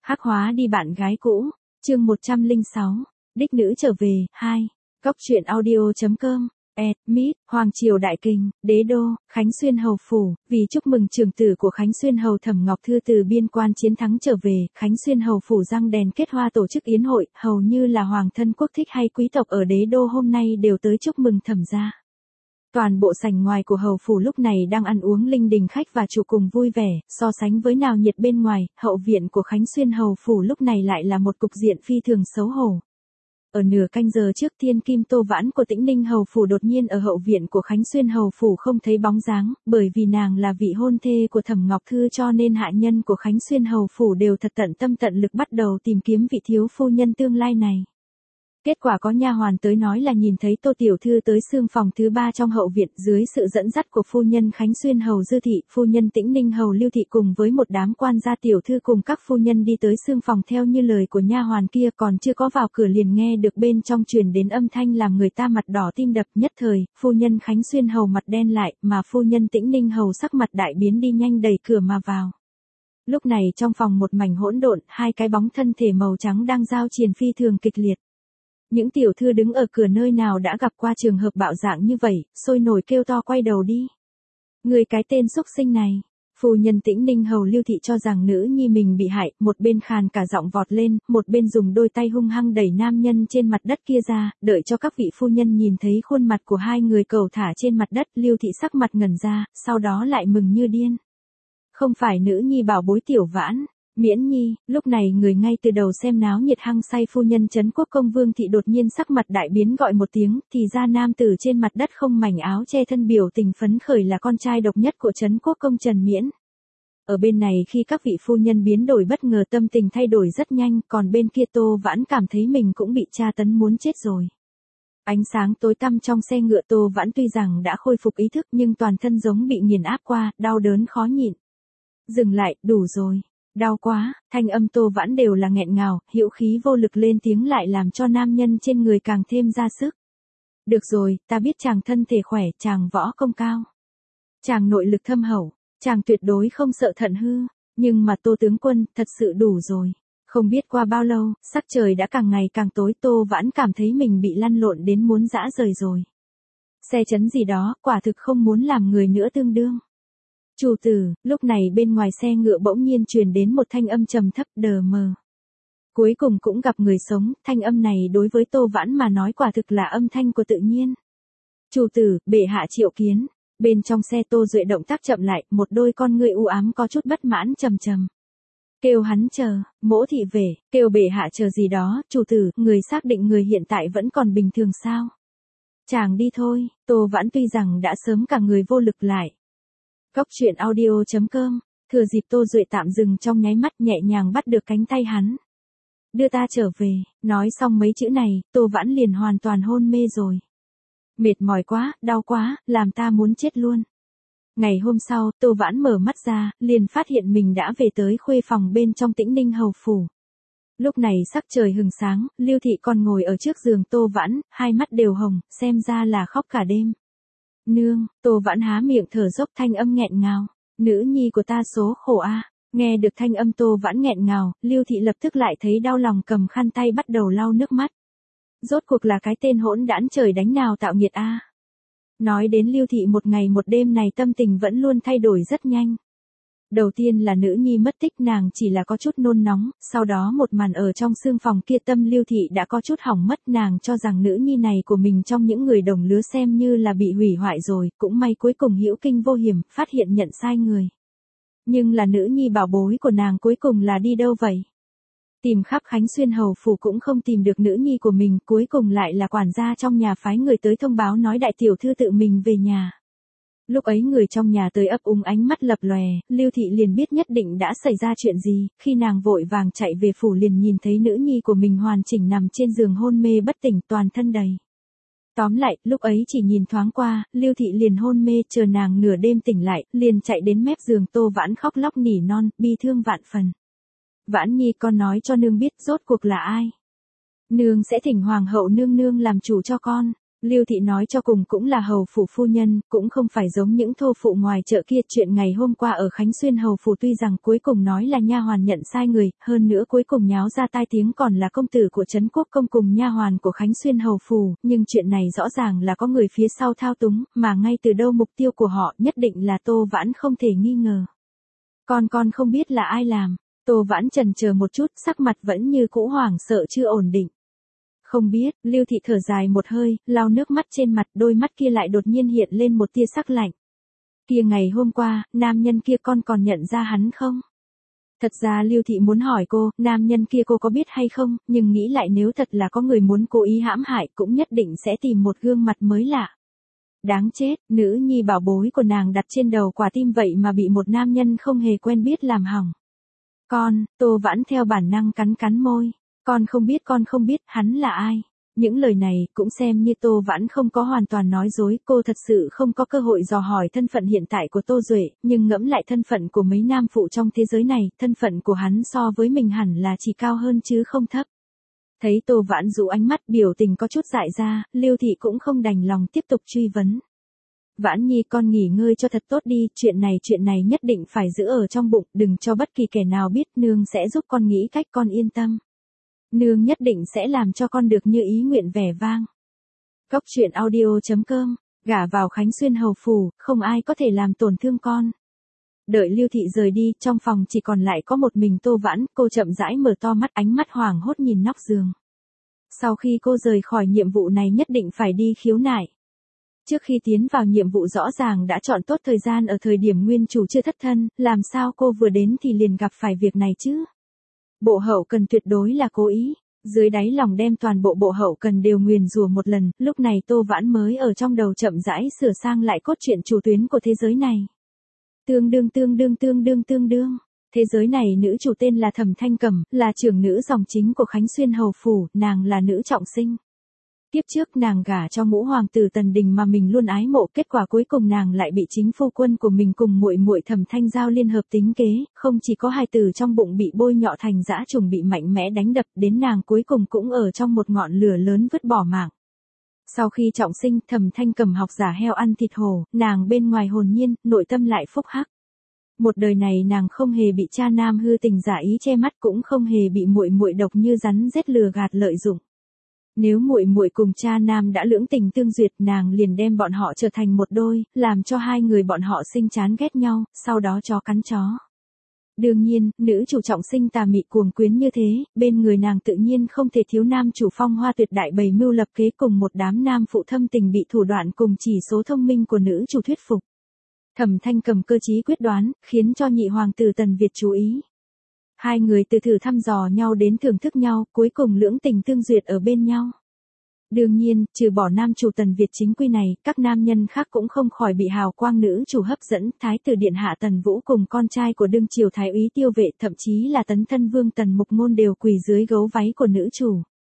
Hắc hóa đi bạn gái cũ, chương 106, đích nữ trở về, 2, góc truyện audio.com, Mít, Hoàng Triều Đại Kinh, Đế Đô, Khánh Xuyên Hầu Phủ, vì chúc mừng trưởng tử của Khánh Xuyên Hầu Thẩm Ngọc Thư từ biên quan chiến thắng trở về, Khánh Xuyên Hầu Phủ răng đèn kết hoa tổ chức yến hội, hầu như là hoàng thân quốc thích hay quý tộc ở Đế Đô hôm nay đều tới chúc mừng Thẩm gia. Toàn bộ sảnh ngoài của hầu phủ lúc này đang ăn uống linh đình khách và chủ cùng vui vẻ, so sánh với náo nhiệt bên ngoài, hậu viện của Khánh Xuyên hầu phủ lúc này lại là một cục diện phi thường xấu hổ. Ở nửa canh giờ trước Thiên Kim Tô Vãn của Tĩnh Ninh hầu phủ đột nhiên ở hậu viện của Khánh Xuyên hầu phủ không thấy bóng dáng, bởi vì nàng là vị hôn thê của Thẩm Ngọc Thư cho nên hạ nhân của Khánh Xuyên hầu phủ đều thật tận tâm tận lực bắt đầu tìm kiếm vị thiếu phu nhân tương lai này. Kết quả có nha hoàn tới nói là nhìn thấy Tô tiểu thư tới xương phòng thứ 3 trong hậu viện dưới sự dẫn dắt của phu nhân Khánh Xuyên hầu Dư thị, phu nhân Tĩnh Ninh hầu Lưu thị cùng với một đám quan gia tiểu thư cùng các phu nhân đi tới xương phòng theo như lời của nha hoàn kia, còn chưa có vào cửa liền nghe được bên trong truyền đến âm thanh làm người ta mặt đỏ tim đập, nhất thời, phu nhân Khánh Xuyên hầu mặt đen lại, mà phu nhân Tĩnh Ninh hầu sắc mặt đại biến đi nhanh đẩy cửa mà vào. Lúc này trong phòng một mảnh hỗn độn, hai cái bóng thân thể màu trắng đang giao chiến phi thường kịch liệt. Những tiểu thư đứng ở cửa nơi nào đã gặp qua trường hợp bạo dạng như vậy, sôi nổi kêu to quay đầu đi. Người cái tên xúc sinh này, phu nhân Tĩnh Ninh hầu Lưu thị cho rằng nữ nhi mình bị hại, một bên khàn cả giọng vọt lên, một bên dùng đôi tay hung hăng đẩy nam nhân trên mặt đất kia ra, đợi cho các vị phu nhân nhìn thấy khuôn mặt của hai người cầu thả trên mặt đất, Lưu thị sắc mặt ngẩn ra, sau đó lại mừng như điên. Không phải nữ nhi bảo bối Tiểu Vãn. Miễn nhi, lúc này người ngay từ đầu xem náo nhiệt hăng say phu nhân Trấn Quốc công Vương thị đột nhiên sắc mặt đại biến gọi một tiếng, thì ra nam tử trên mặt đất không mảnh áo che thân biểu tình phấn khởi là con trai độc nhất của Trấn Quốc công Trần Miễn. Ở bên này khi các vị phu nhân biến đổi bất ngờ tâm tình thay đổi rất nhanh, còn bên kia Tô Vãn cảm thấy mình cũng bị tra tấn muốn chết rồi. Ánh sáng tối tăm trong xe ngựa Tô Vãn tuy rằng đã khôi phục ý thức nhưng toàn thân giống bị nghiền áp qua, đau đớn khó nhịn. Dừng lại, đủ rồi. Đau quá, thanh âm Tô Vãn đều là nghẹn ngào, hữu khí vô lực lên tiếng lại làm cho nam nhân trên người càng thêm ra sức. Được rồi, ta biết chàng thân thể khỏe, chàng võ công cao. Chàng nội lực thâm hậu, chàng tuyệt đối không sợ thận hư, nhưng mà Tô tướng quân, thật sự đủ rồi. Không biết qua bao lâu, sắc trời đã càng ngày càng tối, Tô Vãn cảm thấy mình bị lăn lộn đến muốn rã rời rồi. Xe chấn gì đó, quả thực không muốn làm người nữa tương đương. Chủ tử, lúc này bên ngoài xe ngựa bỗng nhiên truyền đến một thanh âm trầm thấp đờ mờ. Cuối cùng cũng gặp người sống, thanh âm này đối với Tô Vãn mà nói quả thực là âm thanh của tự nhiên. Chủ tử, bệ hạ triệu kiến. Bên trong xe Tô Duệ động tác chậm lại, một đôi con ngươi u ám có chút bất mãn trầm trầm. Kêu hắn chờ, mỗ thị về, kêu bệ hạ chờ gì đó, chủ tử, người xác định người hiện tại vẫn còn bình thường sao? Chàng đi thôi, Tô Vãn tuy rằng đã sớm cả người vô lực lại. Góc truyện audio.com, thừa dịp Tô Duệ tạm dừng trong nháy mắt nhẹ nhàng bắt được cánh tay hắn. Đưa ta trở về, nói xong mấy chữ này, Tô Vãn liền hoàn toàn hôn mê rồi. Mệt mỏi quá, đau quá, làm ta muốn chết luôn. Ngày hôm sau, Tô Vãn mở mắt ra, liền phát hiện mình đã về tới khuê phòng bên trong Tĩnh Ninh hầu phủ. Lúc này sắc trời hừng sáng, Lưu thị còn ngồi ở trước giường Tô Vãn, hai mắt đều hồng, xem ra là khóc cả đêm. Nương, Tô Vãn há miệng thở dốc thanh âm nghẹn ngào. Nữ nhi của ta số khổ a. Nghe được thanh âm Tô Vãn nghẹn ngào, Lưu thị lập tức lại thấy đau lòng cầm khăn tay bắt đầu lau nước mắt. Rốt cuộc là cái tên hỗn đản trời đánh nào tạo nghiệt a. Nói đến Lưu thị một ngày một đêm này tâm tình vẫn luôn thay đổi rất nhanh. Đầu tiên là nữ nhi mất tích, nàng chỉ là có chút nôn nóng, sau đó một màn ở trong xương phòng kia tâm Lưu thị đã có chút hỏng mất, nàng cho rằng nữ nhi này của mình trong những người đồng lứa xem như là bị hủy hoại rồi, cũng may cuối cùng hữu kinh vô hiểm, phát hiện nhận sai người. Nhưng là nữ nhi bảo bối của nàng cuối cùng là đi đâu vậy? Tìm khắp Khánh Xuyên hầu phủ cũng không tìm được nữ nhi của mình, cuối cùng lại là quản gia trong nhà phái người tới thông báo nói đại tiểu thư tự mình về nhà. Lúc ấy người trong nhà tới ấp úng ánh mắt lập lòe, Lưu thị liền biết nhất định đã xảy ra chuyện gì, khi nàng vội vàng chạy về phủ liền nhìn thấy nữ nhi của mình hoàn chỉnh nằm trên giường hôn mê bất tỉnh, toàn thân đầy. Tóm lại, lúc ấy chỉ nhìn thoáng qua, Lưu thị liền hôn mê, chờ nàng nửa đêm tỉnh lại, liền chạy đến mép giường Tô Vãn khóc lóc nỉ non, bi thương vạn phần. Vãn nhi, con nói cho nương biết rốt cuộc là ai? Nương sẽ thỉnh hoàng hậu nương nương làm chủ cho con. Lưu Thị nói cho cùng cũng là hầu phủ phu nhân, cũng không phải giống những thô phụ ngoài chợ kia. Chuyện ngày hôm qua ở Khánh Xuyên hầu phủ tuy rằng cuối cùng nói là nha hoàn nhận sai người, hơn nữa cuối cùng nháo ra tai tiếng còn là công tử của Trấn Quốc công cùng nha hoàn của Khánh Xuyên hầu phủ, nhưng chuyện này rõ ràng là có người phía sau thao túng, mà ngay từ đâu mục tiêu của họ nhất định là Tô Vãn không thể nghi ngờ. Con không biết là ai làm. Tô Vãn chần chờ một chút, sắc mặt vẫn như cũ hoảng sợ chưa ổn định. Không biết, Lưu Thị thở dài một hơi, lau nước mắt trên mặt, đôi mắt kia lại đột nhiên hiện lên một tia sắc lạnh. Kia ngày hôm qua, nam nhân kia con còn nhận ra hắn không? Thật ra Lưu Thị muốn hỏi cô, nam nhân kia cô có biết hay không, nhưng nghĩ lại nếu thật là có người muốn cố ý hãm hại cũng nhất định sẽ tìm một gương mặt mới lạ. Đáng chết, nữ nhi bảo bối của nàng đặt trên đầu quả tim vậy mà bị một nam nhân không hề quen biết làm hỏng. Tô Vãn theo bản năng cắn môi. Con không biết, hắn là ai. Những lời này cũng xem như Tô Vãn không có hoàn toàn nói dối, cô thật sự không có cơ hội dò hỏi thân phận hiện tại của Tô Duệ, nhưng ngẫm lại thân phận của mấy nam phụ trong thế giới này, thân phận của hắn so với mình hẳn là chỉ cao hơn chứ không thấp. Thấy Tô Vãn dụ ánh mắt biểu tình có chút dại ra, Lưu Thị cũng không đành lòng tiếp tục truy vấn. Vãn Nhi con nghỉ ngơi cho thật tốt đi, chuyện này nhất định phải giữ ở trong bụng, đừng cho bất kỳ kẻ nào biết, nương sẽ giúp con nghĩ cách, con yên tâm. Nương nhất định sẽ làm cho con được như ý nguyện vẻ vang. Cóc truyện audio.com, gả vào Khánh Xuyên hầu phủ, không ai có thể làm tổn thương con. Đợi Lưu Thị rời đi, trong phòng chỉ còn lại có một mình Tô Vãn, cô chậm rãi mở to mắt, ánh mắt hoảng hốt nhìn nóc giường. Sau khi cô rời khỏi nhiệm vụ này nhất định phải đi khiếu nại. Trước khi tiến vào nhiệm vụ rõ ràng đã chọn tốt thời gian ở thời điểm nguyên chủ chưa thất thân, làm sao cô vừa đến thì liền gặp phải việc này chứ? Bộ hậu cần tuyệt đối là cố ý, dưới đáy lòng đem toàn bộ hậu cần đều nguyền rủa một lần, lúc này Tô Vãn mới ở trong đầu chậm rãi sửa sang lại cốt truyện chủ tuyến của thế giới này. Tương đương. Thế giới này nữ chủ tên là Thẩm Thanh Cẩm, là trưởng nữ dòng chính của Khánh Xuyên hầu phủ, nàng là nữ trọng sinh. Tiếp trước nàng gả cho ngũ hoàng tử Tần Đình mà mình luôn ái mộ, kết quả cuối cùng nàng lại bị chính phu quân của mình cùng muội Thẩm Thanh Giao liên hợp tính kế, không chỉ có hài tử trong bụng bị bôi nhọ thành dã trùng bị mạnh mẽ đánh đập, đến nàng cuối cùng cũng ở trong một ngọn lửa lớn vứt bỏ mạng. Sau khi trọng sinh, Thẩm Thanh Cẩm học giả heo ăn thịt hổ, nàng bên ngoài hồn nhiên, nội tâm lại phúc hắc. Một đời này nàng không hề bị cha nam hư tình giả ý che mắt, cũng không hề bị muội độc như rắn rết lừa gạt lợi dụng. Nếu muội cùng cha nam đã lưỡng tình tương duyệt, nàng liền đem bọn họ trở thành một đôi, làm cho hai người bọn họ sinh chán ghét nhau, sau đó chó cắn chó. Đương nhiên, nữ chủ trọng sinh tà mị cuồng quyến như thế, bên người nàng tự nhiên không thể thiếu nam chủ phong hoa tuyệt đại bày mưu lập kế cùng một đám nam phụ thâm tình bị thủ đoạn cùng chỉ số thông minh của nữ chủ thuyết phục. Thẩm Thanh Cẩm cơ trí quyết đoán, khiến cho nhị hoàng tử Tần Việt chú ý. Hai người từ thử thăm dò nhau đến thưởng thức nhau, cuối cùng lưỡng tình tương duyệt ở bên nhau. Đương nhiên, trừ bỏ nam chủ Tần Việt chính quy này, các nam nhân khác cũng không khỏi bị hào quang nữ chủ hấp dẫn, thái tử điện hạ Tần Vũ cùng con trai của đương triều thái úy Tiêu Vệ, thậm chí là tấn thân vương Tần Mục Ngôn đều quỳ dưới gấu váy của nữ chủ.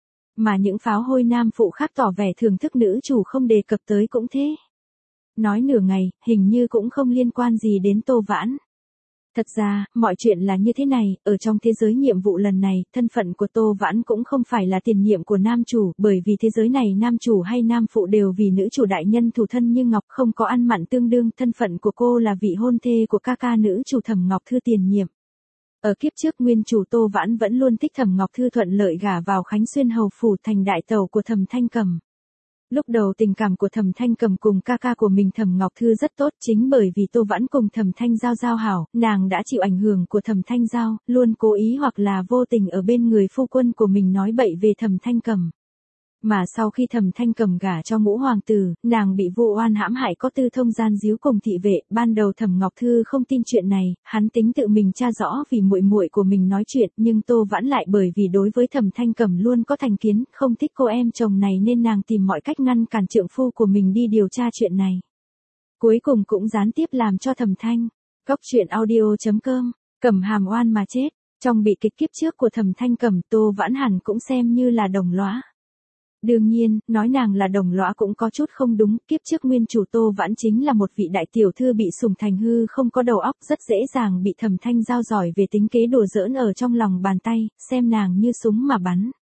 Mà những pháo hôi nam phụ khác tỏ vẻ thưởng thức nữ chủ không đề cập tới cũng thế. Nói nửa ngày, hình như cũng không liên quan gì đến Tô Vãn. Thật ra, mọi chuyện là như thế này, ở trong thế giới nhiệm vụ lần này, thân phận của Tô Vãn cũng không phải là tiền nhiệm của nam chủ, bởi vì thế giới này nam chủ hay nam phụ đều vì nữ chủ đại nhân thủ thân như ngọc, không có ăn mặn tương đương, thân phận của cô là vị hôn thê của ca nữ chủ Thẩm Ngọc Thư tiền nhiệm. Ở kiếp trước nguyên chủ Tô Vãn vẫn luôn thích Thẩm Ngọc Thư thuận lợi gả vào Khánh Xuyên hầu phủ thành đại tẩu của Thẩm Thanh Cẩm. Lúc đầu tình cảm của Thẩm Thanh Cẩm cùng ca của mình Thẩm Ngọc Thư rất tốt, chính bởi vì Tô Vãn cùng Thẩm Thanh Giao giao hảo, nàng đã chịu ảnh hưởng của Thẩm Thanh Giao, luôn cố ý hoặc là vô tình ở bên người phu quân của mình nói bậy về Thẩm Thanh Cẩm. Mà sau khi Thẩm Thanh Cẩm gả cho ngũ hoàng tử, nàng bị vu oan hãm hại có tư thông gian díu cùng thị vệ, ban đầu Thẩm Ngọc Thư không tin chuyện này, hắn tính tự mình tra rõ vì muội của mình nói chuyện, nhưng Tô Vãn lại bởi vì đối với Thẩm Thanh Cẩm luôn có thành kiến, không thích cô em chồng này nên nàng tìm mọi cách ngăn cản trượng phu của mình đi điều tra chuyện này. Cuối cùng cũng gián tiếp làm cho Thẩm Thanh, Cóc truyện audio.com, Cẩm hàm oan mà chết. Trong bị kịch kiếp trước của Thẩm Thanh Cẩm, Tô Vãn hẳn cũng xem như là đồng lõa. Đương nhiên, nói nàng là đồng lõa cũng có chút không đúng, kiếp trước nguyên chủ Tô Vãn chính là một vị đại tiểu thư bị sủng thành hư không có đầu óc, rất dễ dàng bị Thẩm Thanh Giao giỏi về tính kế đùa giỡn ở trong lòng bàn tay, xem nàng như súng mà bắn.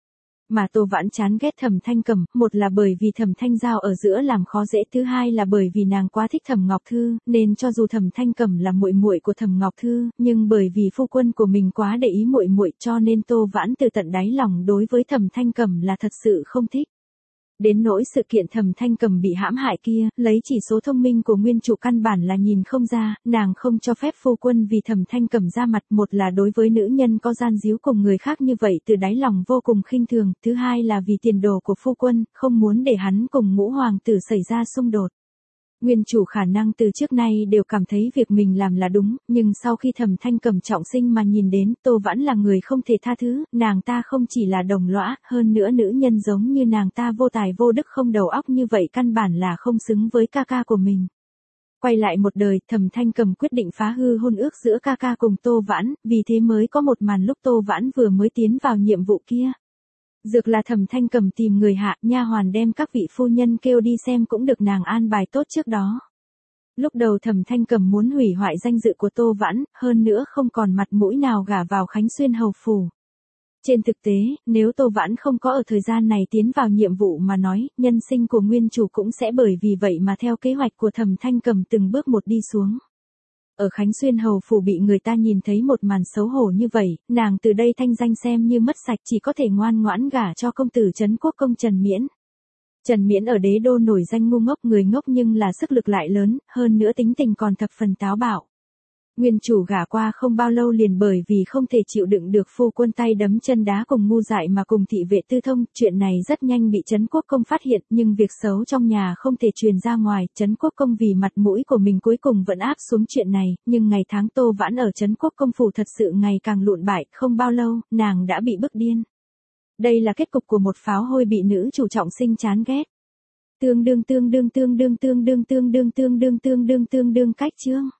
Mà Tô Vãn chán ghét Thẩm Thanh Cẩm, một là bởi vì Thẩm Thanh Giao ở giữa làm khó dễ, thứ hai là bởi vì nàng quá thích Thẩm Ngọc Thư, nên cho dù Thẩm Thanh Cẩm là muội muội của Thẩm Ngọc Thư, nhưng bởi vì phu quân của mình quá để ý muội muội, cho nên Tô Vãn từ tận đáy lòng đối với Thẩm Thanh Cẩm là thật sự không thích. Đến nỗi sự kiện Thẩm Thanh Cẩm bị hãm hại kia, lấy chỉ số thông minh của nguyên chủ căn bản là nhìn không ra, nàng không cho phép phu quân vì Thẩm Thanh Cẩm ra mặt, một là đối với nữ nhân có gian díu cùng người khác như vậy từ đáy lòng vô cùng khinh thường, thứ hai là vì tiền đồ của phu quân, không muốn để hắn cùng Ngũ hoàng tử xảy ra xung đột. Nguyên chủ khả năng từ trước nay đều cảm thấy việc mình làm là đúng, nhưng sau khi Thẩm Thanh Cẩm trọng sinh mà nhìn đến Tô Vãn là người không thể tha thứ, nàng ta không chỉ là đồng lõa, hơn nữa nữ nhân giống như nàng ta vô tài vô đức không đầu óc như vậy căn bản là không xứng với ca ca của mình. Quay lại một đời, Thẩm Thanh Cẩm quyết định phá hư hôn ước giữa ca ca cùng Tô Vãn, vì thế mới có một màn lúc Tô Vãn vừa mới tiến vào nhiệm vụ kia. Dược là Thẩm Thanh Cẩm tìm người hạ, nha hoàn đem các vị phu nhân kêu đi xem cũng được nàng an bài tốt trước đó. Lúc đầu Thẩm Thanh Cẩm muốn hủy hoại danh dự của Tô Vãn, hơn nữa không còn mặt mũi nào gả vào Khánh Xuyên hầu phủ. Trên thực tế, nếu Tô Vãn không có ở thời gian này tiến vào nhiệm vụ mà nói, nhân sinh của nguyên chủ cũng sẽ bởi vì vậy mà theo kế hoạch của Thẩm Thanh Cẩm từng bước một đi xuống. Ở Khánh Xuyên hầu phủ bị người ta nhìn thấy một màn xấu hổ như vậy, nàng từ đây thanh danh xem như mất sạch, chỉ có thể ngoan ngoãn gả cho công tử Trấn Quốc công Trần Miễn. Trần Miễn ở đế đô nổi danh ngu ngốc, người ngốc nhưng là sức lực lại lớn, hơn nữa tính tình còn thập phần táo bạo. Nguyên chủ gả qua không bao lâu liền bởi vì không thể chịu đựng được phu quân tay đấm chân đá cùng ngu dại mà cùng thị vệ tư thông, chuyện này rất nhanh bị Trấn Quốc công phát hiện, nhưng việc xấu trong nhà không thể truyền ra ngoài, Trấn Quốc công vì mặt mũi của mình cuối cùng vẫn áp xuống chuyện này, nhưng ngày tháng Tô Vãn ở Trấn Quốc công phủ thật sự ngày càng lụn bại, không bao lâu, nàng đã bị bức điên. Đây là kết cục của một pháo hôi bị nữ chủ trọng sinh chán ghét. Tương đương cách chương.